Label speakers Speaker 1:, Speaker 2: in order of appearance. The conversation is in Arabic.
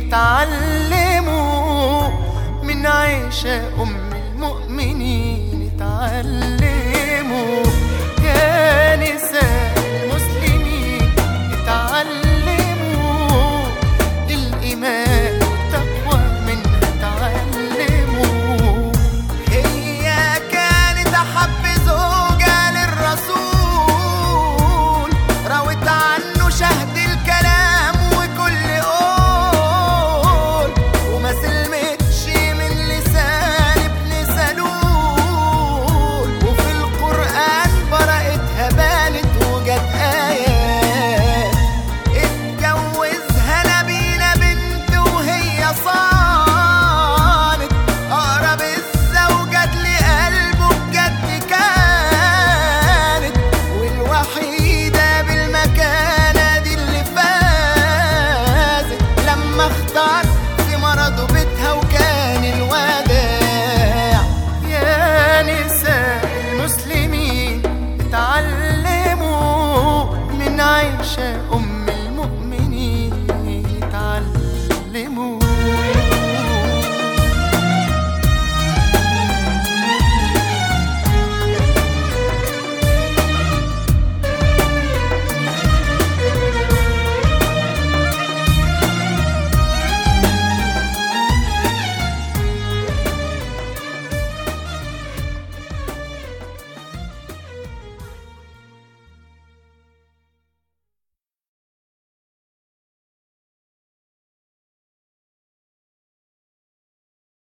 Speaker 1: اتعلموا من عيشة أم المؤمنين، اتعلموا يا نساء المسلمين، اتعلموا الإيمان والتقوى منها، اتعلموا. هي كانت أحب زوجة للرسول، روت عنه شهد الكلام وكل قول، وما سلمتش من لسان ابن سلول، وفي القرآن براءتها بانت وجت آيات. اتجوزها نبينا بنت وهي صانت، أقرب الزوجات لقلبه بجد كانت، والوحيدة بالمكانة دي اللي فازت، لما اختار في مرضه بيتها وكان الوداع. يا نساء المسلمين اتعلموا من عيشة